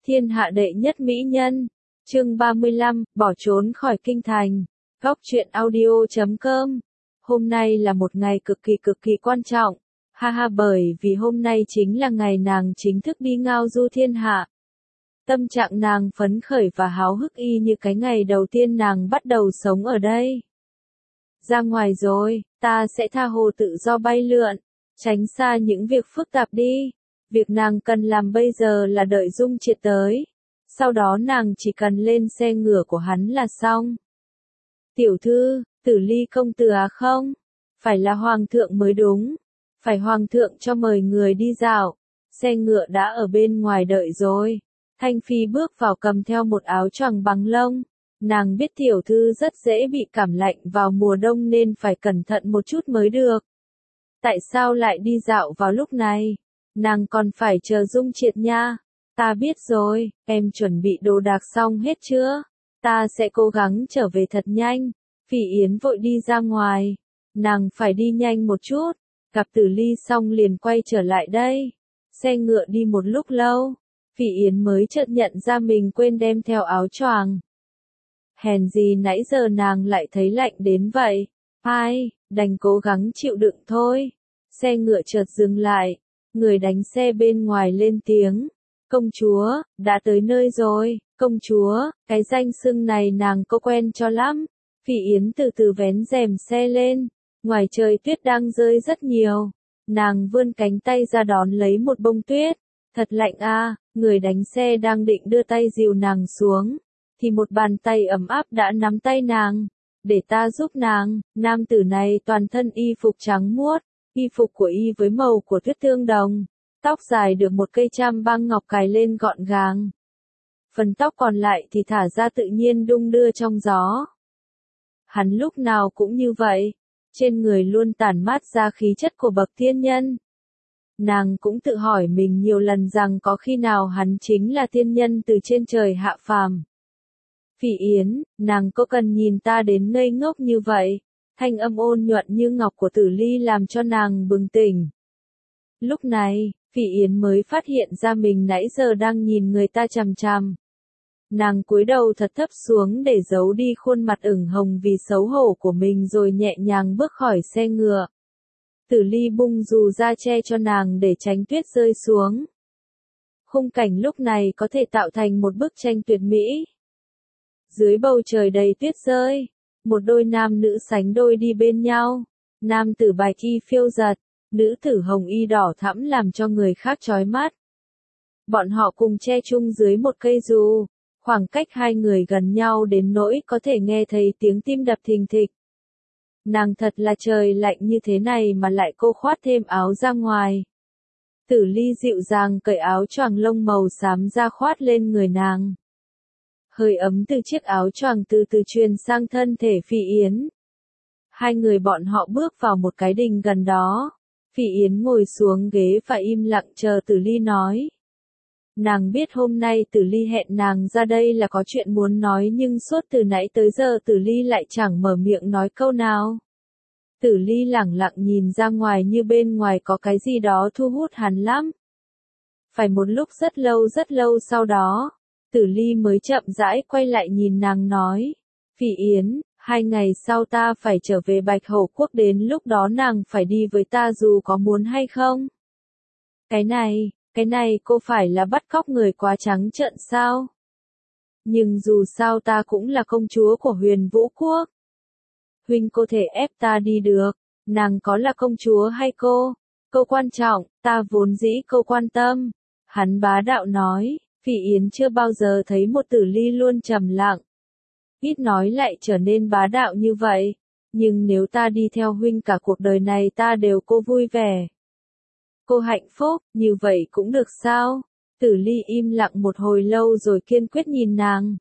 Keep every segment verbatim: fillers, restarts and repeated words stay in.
Thiên hạ đệ nhất mỹ nhân. Chương ba mươi lăm, bỏ trốn khỏi kinh thành. Góc truyện audio chấm com. Hôm nay là một ngày cực kỳ cực kỳ quan trọng. Ha ha, bởi vì hôm nay chính là ngày nàng chính thức đi ngao du thiên hạ. Tâm trạng nàng phấn khởi và háo hức y như cái ngày đầu tiên nàng bắt đầu sống ở đây. Ra ngoài rồi, ta sẽ tha hồ tự do bay lượn, tránh xa những việc phức tạp đi. Việc nàng cần làm bây giờ là đợi Dung Triệt tới. Sau đó nàng chỉ cần lên xe ngựa của hắn là xong. Tiểu thư, Tử Ly công tử à không? Phải là hoàng thượng mới đúng. Phải hoàng thượng cho mời người đi dạo. Xe ngựa đã ở bên ngoài đợi rồi. Thanh Phi bước vào cầm theo một áo choàng bằng lông. Nàng biết tiểu thư rất dễ bị cảm lạnh vào mùa đông nên phải cẩn thận một chút mới được. Tại sao lại đi dạo vào lúc này? Nàng còn phải chờ Dung Triệt nha. Ta biết rồi, em chuẩn bị đồ đạc xong hết chưa? Ta sẽ cố gắng trở về thật nhanh. Phỉ Yến vội đi ra ngoài. Nàng phải đi nhanh một chút. Gặp Tử Ly xong liền quay trở lại đây. Xe ngựa đi một lúc lâu. Phỉ Yến mới chợt nhận ra mình quên đem theo áo choàng. Hèn gì nãy giờ nàng lại thấy lạnh đến vậy. Ai, đành cố gắng chịu đựng thôi. Xe ngựa chợt dừng lại. Người đánh xe bên ngoài lên tiếng. Công chúa, đã tới nơi rồi. Công chúa, cái danh xưng này nàng có quen cho lắm. Phỉ Yến từ từ vén rèm xe lên. Ngoài trời tuyết đang rơi rất nhiều. Nàng vươn cánh tay ra đón lấy một bông tuyết. Thật lạnh à, người đánh xe đang định đưa tay dìu nàng xuống. Thì một bàn tay ấm áp đã nắm tay nàng. Để ta giúp nàng. Nam tử này toàn thân y phục trắng muốt. Y phục của y với màu của tuyết tương đồng. Tóc dài được một cây cham băng ngọc cài lên gọn gàng. Phần tóc còn lại thì thả ra tự nhiên đung đưa trong gió. Hắn lúc nào cũng như vậy. Trên người luôn tản mát ra khí chất của bậc thiên nhân. Nàng cũng tự hỏi mình nhiều lần rằng có khi nào hắn chính là thiên nhân từ trên trời hạ phàm. Phỉ Yến, nàng có cần nhìn ta đến ngây ngốc như vậy? Thanh âm ôn nhuận như ngọc của Tử Ly làm cho nàng bừng tỉnh. Lúc này, Phỉ Yến mới phát hiện ra mình nãy giờ đang nhìn người ta chằm chằm. Nàng cúi đầu thật thấp xuống để giấu đi khuôn mặt ửng hồng vì xấu hổ của mình rồi nhẹ nhàng bước khỏi xe ngựa. Tử Ly bung dù ra che cho nàng để tránh tuyết rơi xuống. Khung cảnh lúc này có thể tạo thành một bức tranh tuyệt mỹ. Dưới bầu trời đầy tuyết rơi, một đôi nam nữ sánh đôi đi bên nhau. Nam tử bạch y phiêu giật, nữ tử hồng y đỏ thẫm làm cho người khác chói mắt. Bọn họ cùng che chung dưới một cây dù, khoảng cách hai người gần nhau đến nỗi có thể nghe thấy tiếng tim đập thình thịch. Nàng thật là trời lạnh như thế này mà lại cô khoác thêm áo ra ngoài. Tử Ly dịu dàng cởi áo choàng lông màu xám ra khoác lên người nàng. Hơi ấm từ chiếc áo choàng từ từ truyền sang thân thể Phỉ Yến. Hai người bọn họ bước vào một cái đình gần đó. Phỉ Yến ngồi xuống ghế và im lặng chờ Tử Ly nói. Nàng biết hôm nay Tử Ly hẹn nàng ra đây là có chuyện muốn nói nhưng suốt từ nãy tới giờ Tử Ly lại chẳng mở miệng nói câu nào. Tử Ly lẳng lặng nhìn ra ngoài như bên ngoài có cái gì đó thu hút hắn lắm. Phải một lúc rất lâu rất lâu sau đó, Tử Ly mới chậm rãi quay lại nhìn nàng nói. Phỉ Yến, hai ngày sau ta phải trở về Bạch Hầu Quốc, đến lúc đó nàng phải đi với ta dù có muốn hay không. Cái này, cái này cô phải là bắt cóc người quá trắng trợn sao? Nhưng dù sao ta cũng là công chúa của Huyền Vũ Quốc. Huynh có thể ép ta đi được, nàng có là công chúa hay cô? Câu quan trọng, ta vốn dĩ câu quan tâm. Hắn bá đạo nói. Phỉ Yến chưa bao giờ thấy một Tử Ly luôn trầm lặng. Ít nói lại trở nên bá đạo như vậy. Nhưng nếu ta đi theo huynh cả cuộc đời này ta đều cô vui vẻ. Cô hạnh phúc, như vậy cũng được sao? Tử Ly im lặng một hồi lâu rồi kiên quyết nhìn nàng.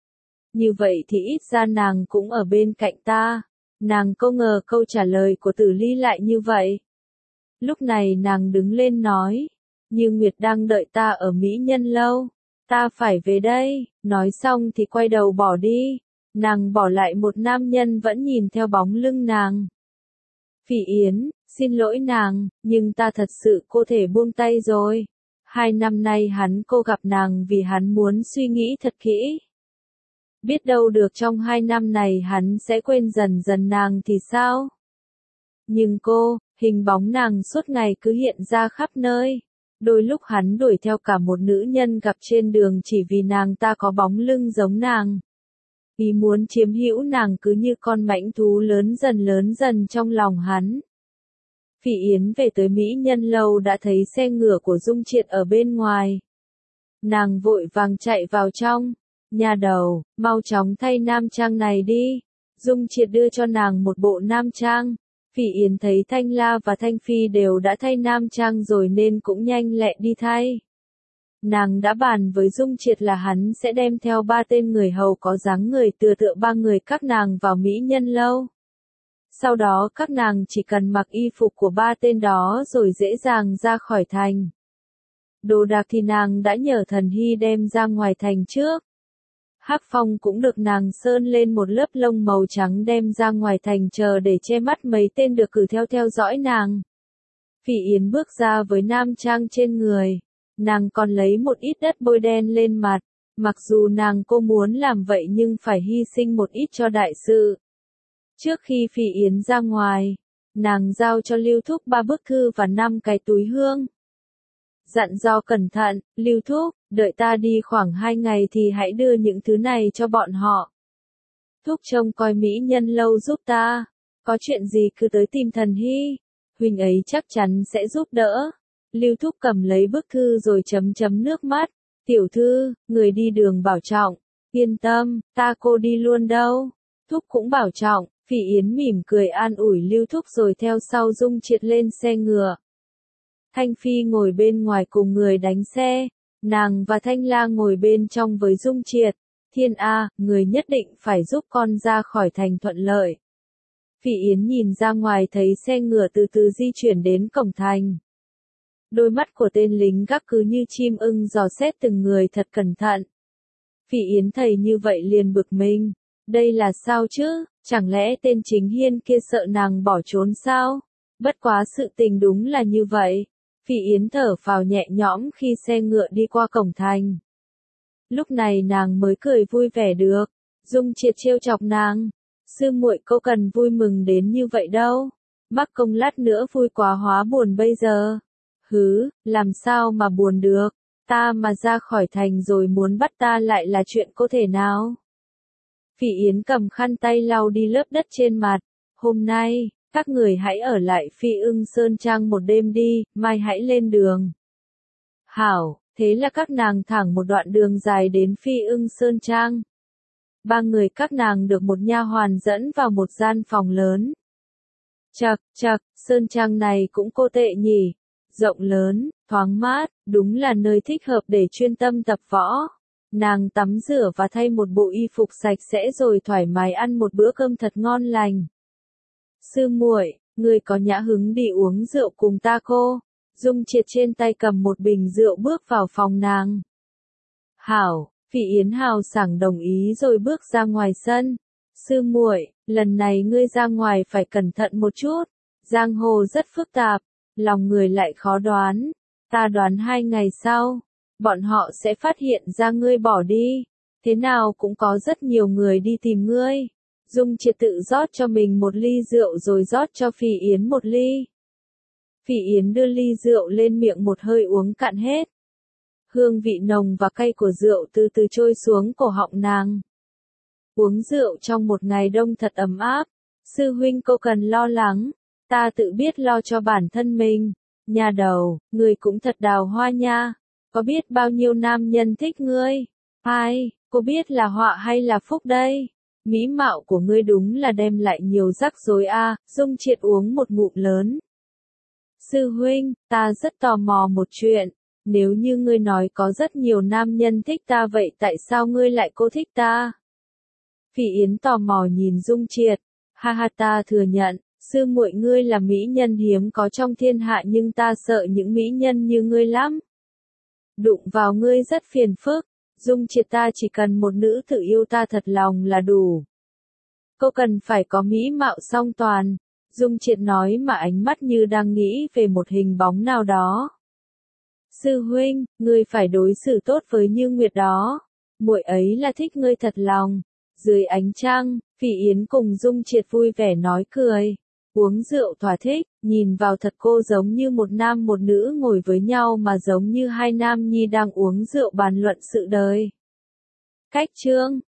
Như vậy thì ít ra nàng cũng ở bên cạnh ta. Nàng không ngờ câu trả lời của Tử Ly lại như vậy. Lúc này nàng đứng lên nói. Như Nguyệt đang đợi ta ở Mỹ Nhân Lâu. Ta phải về đây, nói xong thì quay đầu bỏ đi. Nàng bỏ lại một nam nhân vẫn nhìn theo bóng lưng nàng. Phỉ Yến, xin lỗi nàng, nhưng ta thật sự có thể buông tay rồi. Hai năm nay hắn cô gặp nàng vì hắn muốn suy nghĩ thật kỹ. Biết đâu được trong hai năm này hắn sẽ quên dần dần nàng thì sao? Nhưng cô, hình bóng nàng suốt ngày cứ hiện ra khắp nơi. Đôi lúc hắn đuổi theo cả một nữ nhân gặp trên đường chỉ vì nàng ta có bóng lưng giống nàng. Ý muốn chiếm hữu nàng cứ như con mãnh thú lớn dần lớn dần trong lòng hắn. Phỉ Yến về tới Mỹ Nhân Lâu đã thấy xe ngựa của Dung Triệt ở bên ngoài. Nàng vội vàng chạy vào trong. Nhà đầu, mau chóng thay nam trang này đi. Dung Triệt đưa cho nàng một bộ nam trang. Phỉ Yến thấy Thanh La và Thanh Phi đều đã thay nam trang rồi nên cũng nhanh lẹ đi thay. Nàng đã bàn với Dung Triệt là hắn sẽ đem theo ba tên người hầu có dáng người tựa tựa ba người các nàng vào Mỹ Nhân Lâu. Sau đó các nàng chỉ cần mặc y phục của ba tên đó rồi dễ dàng ra khỏi thành. Đồ đạc thì nàng đã nhờ Thần Hy đem ra ngoài thành trước. Hắc Phong cũng được nàng sơn lên một lớp lông màu trắng đem ra ngoài thành chờ để che mắt mấy tên được cử theo theo dõi nàng. Phỉ Yến bước ra với nam trang trên người. Nàng còn lấy một ít đất bôi đen lên mặt. Mặc dù nàng cô muốn làm vậy nhưng phải hy sinh một ít cho đại sự. Trước khi Phỉ Yến ra ngoài, nàng giao cho Lưu Thúc ba bức thư và năm cái túi hương. Dặn dò cẩn thận, Lưu Thúc, đợi ta đi khoảng hai ngày thì hãy đưa những thứ này cho bọn họ. Thúc trông coi Mỹ Nhân Lâu giúp ta, có chuyện gì cứ tới tìm Thần Hy, huynh ấy chắc chắn sẽ giúp đỡ. Lưu Thúc cầm lấy bức thư rồi chấm chấm nước mắt, tiểu thư, người đi đường bảo trọng, yên tâm, ta cô đi luôn đâu. Thúc cũng bảo trọng. Phỉ Yến mỉm cười an ủi Lưu Thúc rồi theo sau Dung Triệt lên xe ngựa. Thanh Phi ngồi bên ngoài cùng người đánh xe, nàng và Thanh La ngồi bên trong với Dung Triệt. Thiên A, người nhất định phải giúp con ra khỏi thành thuận lợi. Phỉ Yến nhìn ra ngoài thấy xe ngựa từ từ di chuyển đến cổng thành. Đôi mắt của tên lính gác cứ như chim ưng dò xét từng người thật cẩn thận. Phỉ Yến thấy như vậy liền bực mình. Đây là sao chứ, chẳng lẽ tên Chính Hiên kia sợ nàng bỏ trốn sao? Bất quá sự tình đúng là như vậy. Phỉ Yến thở phào nhẹ nhõm khi xe ngựa đi qua cổng thành. Lúc này nàng mới cười vui vẻ được. Dung Triệt trêu chọc nàng. Sư muội cô cần vui mừng đến như vậy đâu. Mắc công lát nữa vui quá hóa buồn bây giờ. Hứ, làm sao mà buồn được. Ta mà ra khỏi thành rồi muốn bắt ta lại là chuyện có thể nào? Phỉ Yến cầm khăn tay lau đi lớp đất trên mặt. Hôm nay, các người hãy ở lại Phi Ưng Sơn Trang một đêm đi, mai hãy lên đường. Hảo, thế là các nàng thẳng một đoạn đường dài đến Phi Ưng Sơn Trang. Ba người các nàng được một nha hoàn dẫn vào một gian phòng lớn. Chậc, chậc, Sơn Trang này cũng cô tệ nhỉ. Rộng lớn, thoáng mát, đúng là nơi thích hợp để chuyên tâm tập võ. Nàng tắm rửa và thay một bộ y phục sạch sẽ rồi thoải mái ăn một bữa cơm thật ngon lành. Sư muội, người có nhã hứng đi uống rượu cùng ta cô? Dung Triệt trên tay cầm một bình rượu bước vào phòng nàng. Hảo, Phỉ Yến hào sảng đồng ý rồi bước ra ngoài sân. Sư muội, lần này ngươi ra ngoài phải cẩn thận một chút. Giang hồ rất phức tạp, lòng người lại khó đoán. Ta đoán hai ngày sau, bọn họ sẽ phát hiện ra ngươi bỏ đi. Thế nào cũng có rất nhiều người đi tìm ngươi. Dung Triệt tự rót cho mình một ly rượu rồi rót cho Phỉ Yến một ly. Phỉ Yến đưa ly rượu lên miệng một hơi uống cạn hết. Hương vị nồng và cay của rượu từ từ trôi xuống cổ họng nàng. Uống rượu trong một ngày đông thật ấm áp. Sư huynh cô cần lo lắng. Ta tự biết lo cho bản thân mình. Nhà đầu, người cũng thật đào hoa nha. Có biết bao nhiêu nam nhân thích ngươi? Ai, cô biết là họa hay là phúc đây? Mỹ mạo của ngươi đúng là đem lại nhiều rắc rối a. À. Dung Triệt uống một ngụm lớn. Sư huynh, ta rất tò mò một chuyện. Nếu như ngươi nói có rất nhiều nam nhân thích ta vậy tại sao ngươi lại cô thích ta? Phỉ Yến tò mò nhìn Dung Triệt. Ha ha, ta thừa nhận, sư muội ngươi là mỹ nhân hiếm có trong thiên hạ nhưng ta sợ những mỹ nhân như ngươi lắm. Đụng vào ngươi rất phiền phức. Dung Triệt, ta chỉ cần một nữ tử yêu ta thật lòng là đủ. Cô cần phải có mỹ mạo song toàn. Dung Triệt nói mà ánh mắt như đang nghĩ về một hình bóng nào đó. Sư huynh, ngươi phải đối xử tốt với Như Nguyệt đó. Muội ấy là thích ngươi thật lòng. Dưới ánh trăng, Phỉ Yến cùng Dung Triệt vui vẻ nói cười. Uống rượu thỏa thích, nhìn vào thật cô giống như một nam một nữ ngồi với nhau mà giống như hai nam nhi đang uống rượu bàn luận sự đời. Cách chương